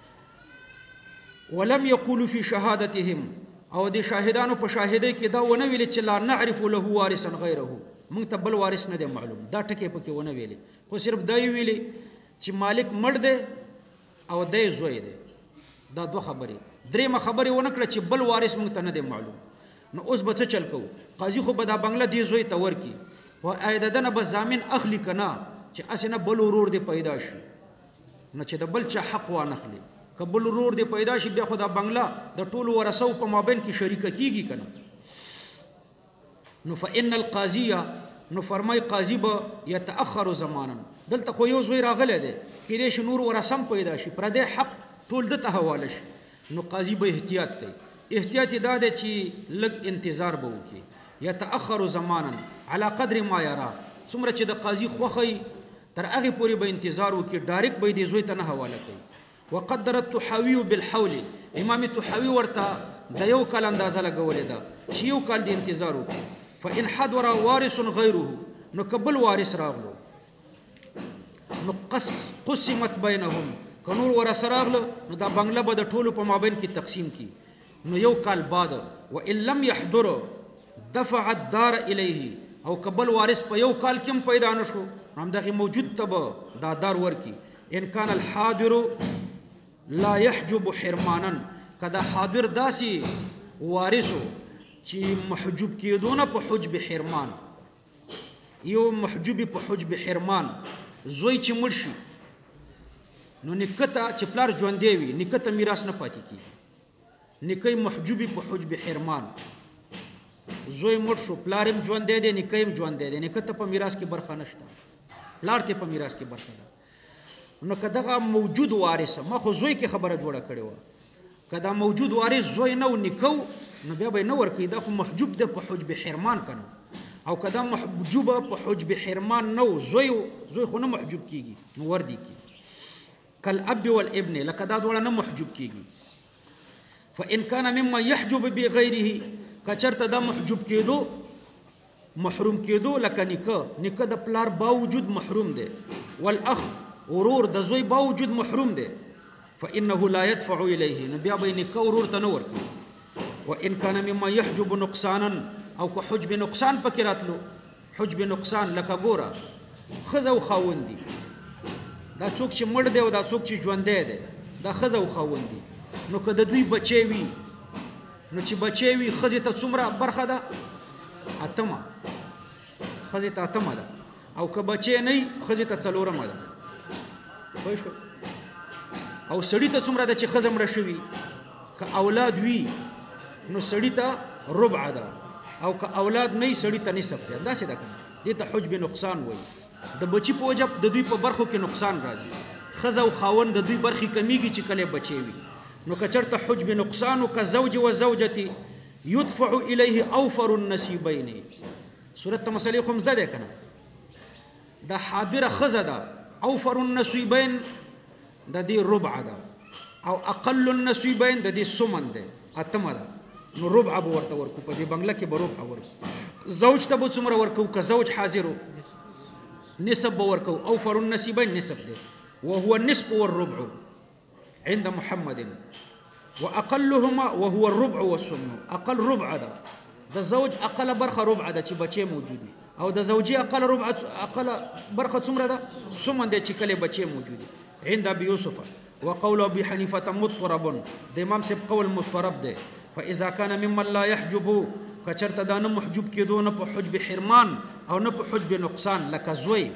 ولم يقولوا في شهادتهم او د شاهدانو په شاهدۍ کې دا ونه ویل چې لا نعرف له وارثا غیره مونږ ته بل وارث نه دی معلوم دا ټکی پکې ونه ویلي خو صرف دا ویلي چې مالک مړ دی او دی زوی دی دا دوه خبرې درېمه خبرې ونه کړه چې بل وارث مونږ ته نه دی معلوم نو اوس به څه چل کوو قاضي خو به دا بنگله دی زوی ته ورکي خو آیا دنه به ضامن اخلي که نه چې هسې نه بل ورور دی پیدا شي نو چې د بل چا حق وانخلي که بل ورور دی پیدا شي بیا خو دا بنگله د ټولو ورثو په مابین کې شریکه کیږي که نه نو فإن القاضیه نو فرمای قاضي به یتأخر زمانا دلته خو یو زوی راغلی دی کیدای شي نور ورثم پیدا شي پردی حق ټول دته حواله شي نو قاضي به احتیاط کوي احتیاط دا دی چې لږ انتظار به وکړي یتأخر زمانا على قدر ما يرى څومره چې د قاضي خوښي تر هغې پورې به انتظار وکړي ډایرکټ به یې دې زوی ته نه حواله کوي وقدر الطحاوي بالحول امام طحاوي ورته د یو کال اندازه لګولې ده چې یو کال د انتظار وکړي فإن حضر وارث غیره نو قبل وارث راغلو نو قسمت بینهم که نور ورثه راغله نو دا بنگله به د ټولو په مابین کې تقسیم کی نو یو کال بعد وإن لم يحضر دفع الدار الیه او قبل وارث په یو کال کې پیدا نشو همدغه موجود ته دا دار ورکی ان کان الحاضر لا يحجب حرمانا کدا حاضر داسي وارثو چې محجوب کېدونه په حجب حرمان یو محجوب په حجب حرمان زوی چې مړ شي نو نکته چې پلار ژوندی وي نکته میراث نه پاتې کېږي نکۍ محجوبي په حجب حرمان زوی مړ شو پلار هم ژوندی دی نکۍ هم ژوندی دی نکته په میراث کې برخه نشته پلار ته په میراث کې برخه ده نو که دغه موجود وارث ما خو زوی کې خبره جوړه کړې وه که دا موجود وارث زوی نه و نیکه نو بیا به نه ورکوي دا خو محجوب ده په حجب حرمان کنه او که دا محجوبه په حجب حرمان نه و زوی خو نه محجوب کیږي نو وردی کی کالاب والابن لکه دا دواړه نه محجوب کیږي فان کان مما يحجب بغیره که چېرته دا محجوب کېدو محروم کېدو لکه نیکه د پلار باوجود محروم دی والاخ ورور د زوی باوجود محروم دی فانه لا يدفع الیه نو بیا به نیکه ورور ته نه ورکوي وان کان مما يحجب نقصانا او که حجب نقصان پکې راتلو حجب نقصان لکه ګوره ښځه او خاوند دي دا څوک چې مړ دی او دا څوک چې ژوندی دی دا ښځه او خاوند دي نو که د دوی بچی وي نو چې بچی وي ښځې ته څومره برخه ده اتمه ښځې ته اتمه ده او که بچی نه وي ښځې ته څلورمه ده پوه شو او سړي ته څومره ده چې ښځه مړه شوي که اولاد وي نو سړي ته ربع ده او که اولاد نه وي سړي ته نصف ده داسې ده کنه دې ته حجب نقصان وایي د بچي په وجه د دوی په برخو کې نقصان راځي ښځه او خاوند د دوی برخې کمیږي چې کله بچی وي نو که چېرته حجب نقصان که زوج و زوجتي يدفع الیه اوفر النصیبین صورت ته مسلې خو مزده دی که نه دا حاضره ښځه ده اوفر النصیبین د دې ربع ده او اقل النصیبین د دې سمن دی اتمه ده نو ربع به ورته ورکو په دې بنګله کې به ربع ورکو زوج ته به څومره ورکو که زوج حاضر نصف به ورکو اوفر النصیبین نصف دی وهو النصف والربع عند محمد واقلهما وهو الربع والسمن اقل ربع ده د زوج اقل برخه ربع ده چې بچي موجودي او د زوجي اقل ربع اقل برخه څومره ده سمن ده چې کله بچي موجودي عند ابي يوسف وقول ابي حنيفه مضطرب د امام سب قول مضطرب ده فاذا كان ممن لا يحجب کچرته دا نه محجوب کېدو نه په حجب حرمان او نه په حجب نقصان لکه زوی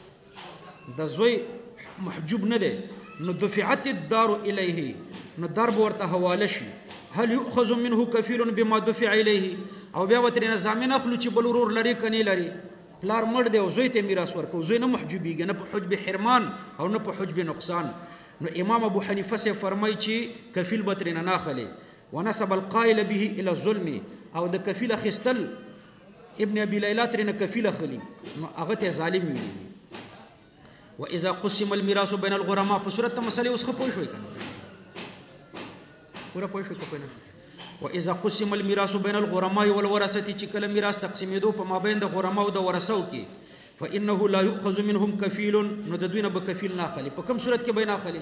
د زوی محجوب نه ده نو دفعت الدار الیه نو دار به ورته حواله شي هل یؤخذ منه کفیل بما دفع الیه او بیا به ترېنه ضامن اخلو چې بل ورور لري که نه لري پلار مړ دی او زوی ته میراث ورکو زوی نه محجوبېږي نه په حجب حرمان او نه په حجب نقصان نو امام ابو حنیفه سے فرمایي چې کفیل به ترېنه نه اخلي ونسب القائل به الى الظلم او د کفیل اخیستل ابن ابي لیلا ترېنه کفیل اخلي نو هغه ته ظالم ویلي واذا قسم الميراث بين الغرماء په صورت ته مسلې اوس ښه پوه شوئ که نه پوره پوه شوئ که پوه نه واذا قسم الميراث بين الغرماء والورثه چې کله میراث تقسیمېدو په مابین د غرماء او د ورثو کې فانه لا يؤخذ منهم كفيل نو د دوی نه به کفیل نه اخلي په کوم صورت کې به نه اخلي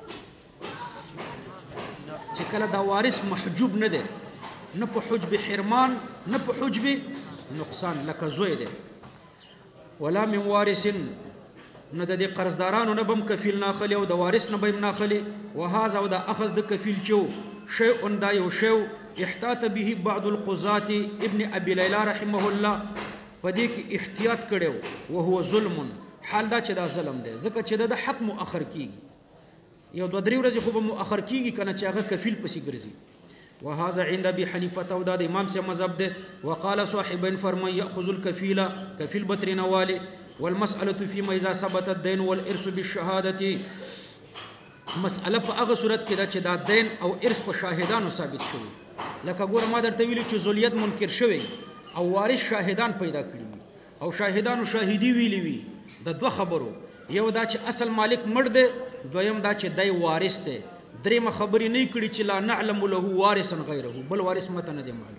چې کله دا وارث محجوب نه دی نه په حجب حرمان نه په حجب نقصان لکه زوی دی ولا من وارث نو د دې قرضدارانو نه به هم کفیل نه اخلي او د وارث نه به هم نه اخلي وهذا او د اخذ د کفیل چې شیء دا یو شی احتاط به بعض القضاة ابن ابي لیلا رحمه الله په دې کې احتیاط کړی وهو ظلم حال دا چې دا ظلم دی ځکه چې د حق مؤخر کیږي یو دوه درې ورځې خو به مؤخر کیږي که نه چې هغه کفیل پسې ګرځي وهذا عند ابي حنيفه او دا د امام سے مذهب ده وقال صاحبين فرمى ياخذ الكفيل كفيل بتر نوالي والمساله فيما اذا ثبت الدين والارث بالشهاده مساله په هغه صورت کې ده چې دا دین او ارث په شاهدانو ثابت شوی لکه ګوره ما درته ویلي چې ذلیت منکر شوی او وارث شاهدان پیدا کړي او شاهدانو شاهدی ویلی وی د دوه خبرو یو دا چې اصل مالک مړ دی دویم دا چې دی وارث دی درېمه خبرې نه کړي چې لا نعلم له وارثا غیره بل وارث مته نه دی معلوم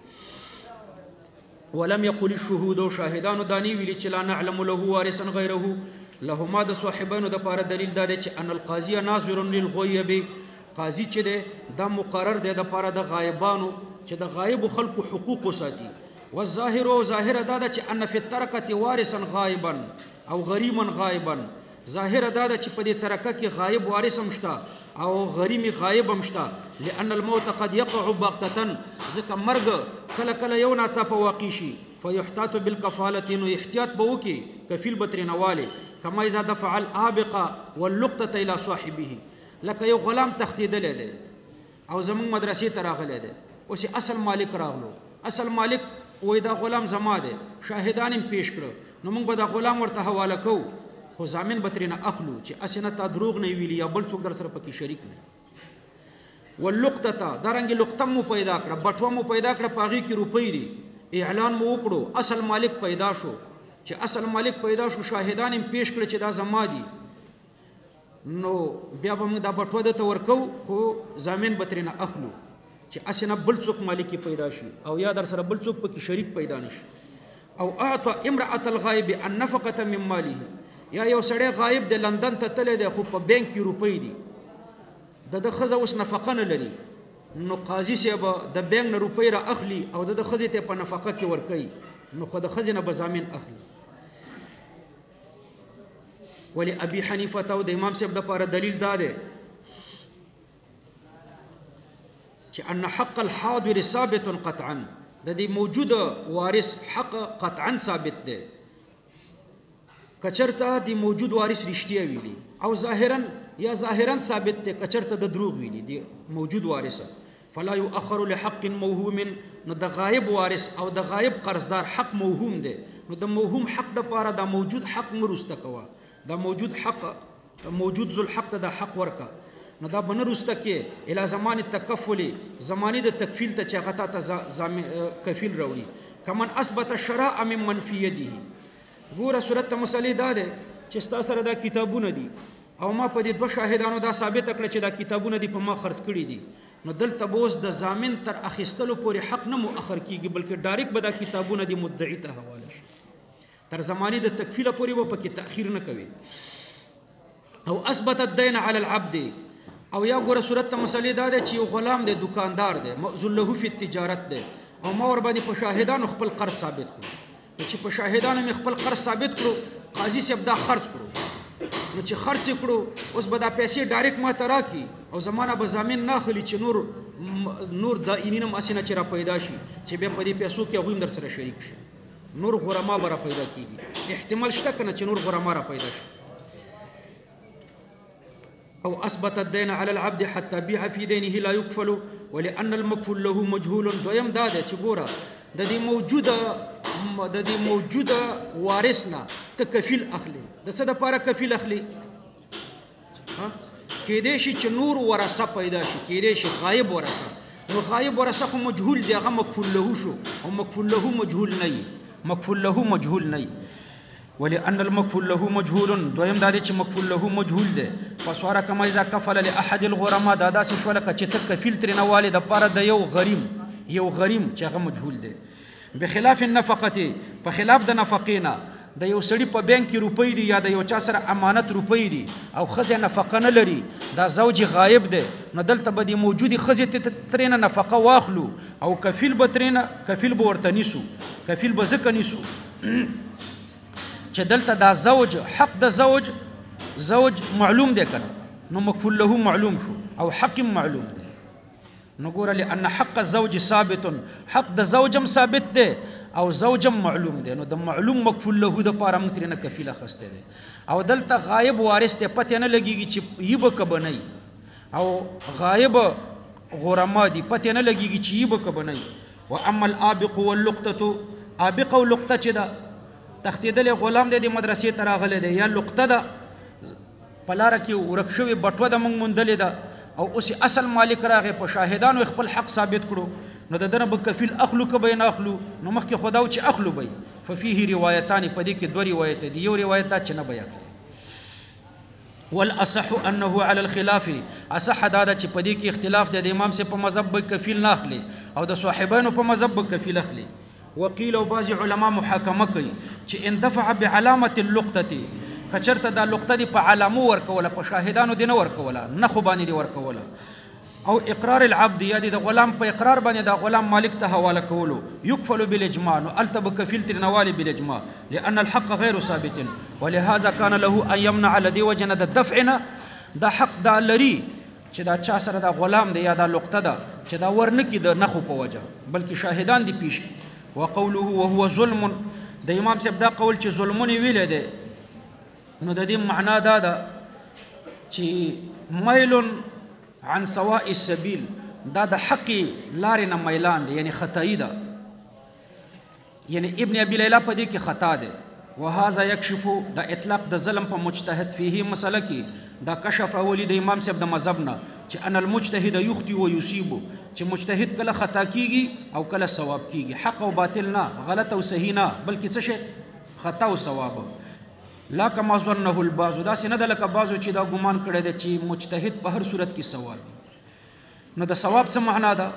ولم يقل الشهود شاهدان دانی ویلي چې لا نعلم له وارثا غیره لهما د صاحبانو د پاره دلیل دا دی چې ان القاضي ناظر للغیب قاضي چې دی دا مقرر دی د پاره د غایبانو چې د غایب خلکو حقوق وساتي والظاهر او ظاهر دا ده چې ان فی الترکه وارثا غایبا او غریما غایبا ظاهر دا ده چې په دې ترکه کې غایب وارث هم شته او غریم غایب هم شته لان الموت قد يقع بغتة ځکه مرګ کله کله یو ناڅاپه واقع شي فيحتاط بالكفاله نو احتیاط به وکي کفیل به ترې نوالی کما اذا دفع الابقه واللقطه الى صاحبه لکه یو غلام تښتېدلی دی او زمونږ مدرسې ته راغلی دی اوس اصل مالک راغلو اصل مالک وای دا غلام زما دی شاهدان هم پیش کړه نو موږ به دا غلام ورته حواله کوو خو ضامن به ترېنه اخلو چې اسې نه تا دروغ نه ویلي یا بل څوک در سره پکې شریک نه واللقطه دارنګ لقطه مو پیدا کړه بټوه مو پیدا کړه پاغي کې روپۍ دي اعلان مو وکړو اصل مالک پیدا شو چې اصل مالک پیدا شو شاهدان هم پیش کړ چې دا زما دي نو بیا به موږ دا بټوه د تورکو خو ضامن بترینه اخلو چې اسنه بل څوک مالک پیدا شي او یا در سره بل څوک پکې شریک پیدا نشي او اعطى امراه الغائب النفقه من ماله یا یو سړی غایب د لندن ته تللی دی خو په بانک کې روپۍ دي د خزه اوس نفقه نه لري نو قاضي صاحب د بانک نه روپۍ را اخلي او د خزه ته په نفقه کې ورکوي نو خو د خزه نه به ضامن اخلي ولی ابي حنیفه او د امام صاحب د لپاره دلیل دا دی چې ان حق الحاضر ثابت قطعا د دې موجوده وارث حق قطعا ثابت دی کچرته دی موجود وارث رښتیا ویلي او ظاهرا ثابت دی کچرته د دروغ ویلي دی موجود وارث فلا يؤخر لحق موهوم نو د غایب وارث او د غایب قرضدار حق موهوم دی نو د موهوم حق د پاره د موجود حق مرسته کوا د موجود حق موجود ذل حق د حق ورکا نو دا بنرسته کې اله زمان التکفل زمانه د تکفیل ته چغتا ته کفیل راوړي کمن اثبت الشراء من منفی يده ګوره صورت ته مسلې دا ده چې ستا سره دا کتابونه دي او ما په دې دوه شاهدانو دا ثابت کړ چې دا کتابونه دي په ما خرڅ کړي دي نو دلته بوس د ضامن تر اخیستلو پورې حق نه مؤخر کیږي بلکې ډایرکټ به دا کتابونه دي مدعی ته حواله شي تر زمانه د تکفیل پورې به پکې تاخير نه کوي او اثبت الدين على العبد او یا ګوره صورت ته مسلې دا ده چې یو غلام دی دکاندار دی مأذون له فی التجارت دی او ما ور باندې په شاهدانو خپل قرض ثابت کړو چې په شاهدانو مې خپل قرض ثابت کړو قاضي صاحب دا خرج کړو نو چې خرج کړو اوس به دا پیسې ډایرکټ ما ته راکړي او زمانه به ضامن نه اخلي چې نور د اینینه ماسینه چې را پیدا شي چې بیا په دې پیسو کې هغوی هم در سره شریک شي نور غرما به را پیدا کېږي احتمال شته که نه چې نور غرما را پیدا شي او اثبت الدين على العبد حتى بيع في دينه لا يكفل ولان المكفول له مجهول دویم دا ده چې ګوره د دې موجوده وارثنا ته کفیل اخلي د څه دپاره کفیل اخلي کېدای شي چې نور ورثه پیدا شي کېدای شي غایب ورثه نو غایب ورثه خو مجهول دی هغه مکفول له شو او مکفول له مجهول نه مکفول له مجهول نه ولأن المكفول له مجهول دویم دا دی چې مکفول له مجهول دی فسواره کما اذا کفل لاحد الغرماء دا داسې شوله که چې ته کفیل ترېنه والې دپاره د یو غریم چې هغه مجهول دی بخلاف النفقه په خلاف د نفقینا د یو سړي په بانک کې روپۍ دي یا د یو چا سره امانت روپۍ دي او خزه نفقه نه لري دا زوج غایب دی نو دلته به د موجودي خزه ترېنه نفقه واخلو او کفیل به ترېنه کفیل به ورته نیسو کفیل به ځکه نیسو چې دلته دا زوج حق د زوج معلوم دی کنه نو مکفول له معلوم شو او حق معلوم دی نو ګوره لأن حق الزوج ثابت حق د زوجم ثابت دی او زوجم معلوم دی نو د معلوم مکفول له د پاره موږ ترېنه کفیل اخستی دی او دلته غایب وارث دی پته نه لګېږي چې یی به که به نه او غایب غرما دي پته نه لګېږي چې یی به که به نه واما الآبق واللقطة آبق او لقطه چې ده تختیدل غلام دی د مدرسې ته راغلی دی یا لقطه ده په لاره کې ورک شوې بټوه ده موږ موندلې ده او اوس اصل مالک راغی په شاهدانو خپل حق ثابت کړو نو د دنه به کفیل اخلو که به نه اخلو نو مخکې خدا چې اخلو به ففيه روایتان په دې کې دوه روایت دي یو روایت دا چې نه به اخلي والاصح انه على الخلاف اصح دا چې په دې کې اختلاف دی د امام سے په مذهب به کفیل نه اخلي او د صاحبانو په مذهب به کفیل اخلي وقيل او بعض علما محاکمه کوي چې اندفع بعلامه اللقطه کچرته دا لقطه دی په علامو ورکوله په شاهدانو دی نه ورکوله نه خو باندې دی ورکوله او اقرار العبد یا د غلام په اقرار باندې دا غلام مالک ته حواله کولو يكفل بالاجماع نو التب کفیل ترنوالی بالاجماع لان الحق غیر ثابت ولهذا كان له ان يمنع الذي وجد الدفعنا دا حق دا لري چې دا چا سره دا غلام دی یا دا لقطه ده چې دا ورنکی د نخو په وجه بلکې شاهدان دی پیش کی وقوله وهو ظلم د امام صاحب دا قول چې ظلمونه ویل دی نو د دې معنا دا ده چې میل عن سواء السبيل دا د حق لارې نه میلان دی یعنی خطایی ده یعنی ابن ابي لیلا په دې کې خطا ده وهذا يكشف دا اطلاق د ظلم په مجتهد فيه مسله کې دا کشف اولی د امام صاحب د مذهب نه چې ان المجتهد يخطئ ويصيب چې مجتهد کله خطا کیږي او کله ثواب کیږي حق او باطل نه غلط او صحیح نه بلکې څه شي خطا او ثواب لا کما ظنه البعض دا سینه د لکه بعضو چې دا ګمان کړی دی چې مجتهد په هر صورت کې ثواب نو د ثواب څه معنا ده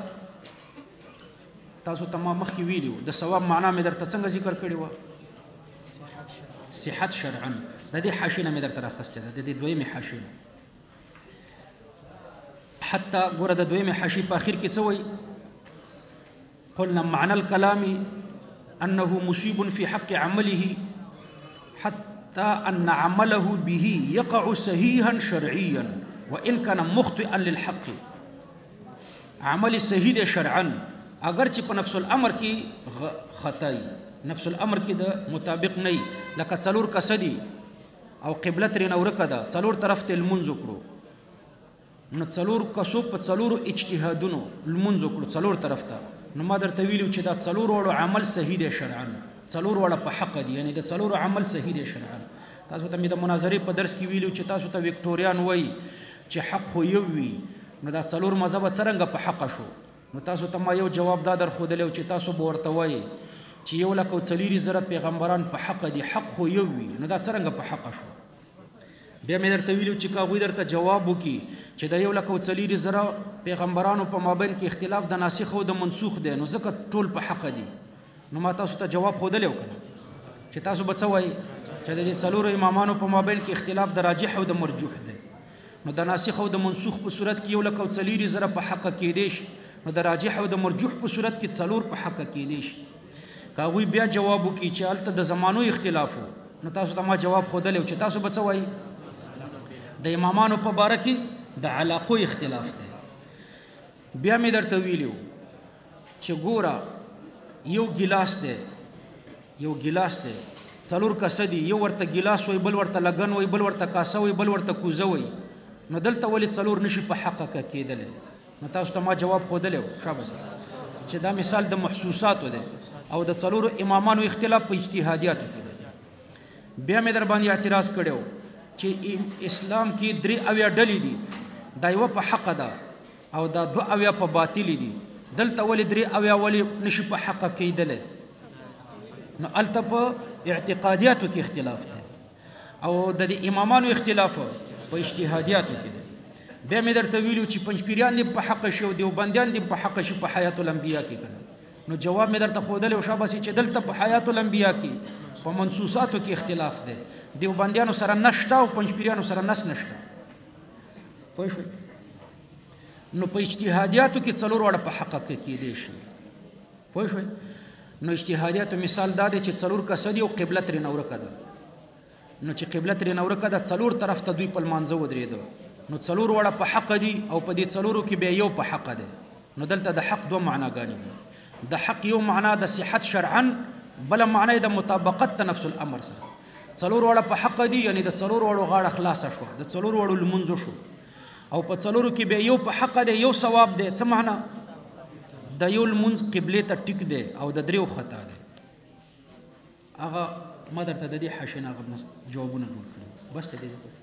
تاسو تمام مخکې ویلو د ثواب معنا مې درته څنګه ذکر کړی و صحت شرعا د دې حاشیه مې درته راخسته ده د دې دویمه حاشیه حتی ګوره د دویمه حاشیه په اخر کې څه وایي قلنا معنى الكلام انه مصيب في حق عمله حتى ان عمله به يقع صحيحا شرعيا وان كان مخطئا للحق عمل صحیح شرعا اگر چې په نفس الامر کې خطای نفس الامر کې د مطابق نه لکه څلور کسدي او قبله ترې نو ورکده څلور طرف ته المنځ کړو نو څلور کسو په څلور اجتهادونو المنځ کړو څلور طرف ته نو ما درته ویلو چې دا څلور وړو عمل صحیح دی شرعا څلور وړه په حق دي یعنی د څلور عمل صحیح دی شرعا تاسو ته مې د مناظرې په درس کې ویلو چې تاسو ته وکټوریان وای چې حق خو یو وي نو دا څلور مذهب څرنګه په حق شو نو تاسو ته ما یو جواب دا در خودلو چې تاسو به ورته وای چې یو لکه څلوري زره پیغمبران په حق دي حق خو یو وي نو دا څرنګه په حق شو بیا مې درته ویلو چې کاغوی درته جواب وکي چې د یو لکه څلوري زره پیغمبرانو په مابین کې اختلاف د ناسخ او د منسوخ دی نو ځکه ټول په حق دي نو ما تاسو ته جواب خودلو کړ چې تاسو به څه وای چې د څلورو امامانو په مابین کې اختلاف د راجح او د مرجوح دی نو د ناسخ او د منسوخ په صورت کې یو لکه څلوري زره په حق کې دي نو د راجح او د مرجوح په صورت کې څلور په حق کې دي کاوی بیا جواب وکي چې الته د زمانو اختلاف نو تاسو ته ما جواب خودلو چې تاسو به څه وای د امامانو په باره کې د علاقو اختلاف دی بیا مې درته ویلو چې ګوره یو ګلاس دی څلور کسه دي یو ورته ګلاس وای بل ورته لګن وای بل ورته کاسه وای بل ورته کوزه وای نو دلته ولې څلور نشي په حق کېدل نو تاسو ته ما جواب خودلو شابه چې دا مثال د محسوساتو دی او د څلورو امامانو اختلاف په اجتهادیاتو کې دی بیا مې در باندې اعتراض کړو چې اسلام کې درې اویا ډلې دي دا یو په حق ده او دا دو اویا په باطل دي دلته ولې درې اویا ولې نشي په حق کېدل نو الته په اعتقادیاتو کې اختلاف دی او د امامانو اختلاف په اجتهادیاتو کې دی بیا مې درته ویلو چې پنځپیریان دي په حق شي او دیوبندیان دي په حق شي په حیات الانبیاء کې کنه نو جواب مې درته خودلې او شابه چې دلته په حیات الانبیاء کې په منصوصاتو کې اختلاف دی دیوبندیانو سره نشته او پنځپیریانو سره نشته پوه شئ نو په اجتهادیاتو کې څلور وړه په حق کې دي شي پوه شئ نو اجتهادیاتو مثال دا دی چې څلور کسه دي او قبله ترې نو ورکده نو چې قبله ترې نو ورکده څلور طرف ته دوی په لمانځه ودرېده نو څلور وړه په حق دي او په دې څلورو کې به یو په حق ده نو دلته د حق دوه معناګانې دي د حق یو معنا د صحت شرعا بل معنا د مطابقت د نفس الامر سره څلور وړه په حق دي یعنی د څلور وړو غاړه خلاص شو د څلور وړو لمونځ شو او په څلورو کې به یو په حق ده یو ثواب ده څه معنا د یو لمونځ قبله ته ټیک ده او د دریو خطا ده هغه مدر ته د دې حاشیه نه جوابونه جوړ کړو بس ته دې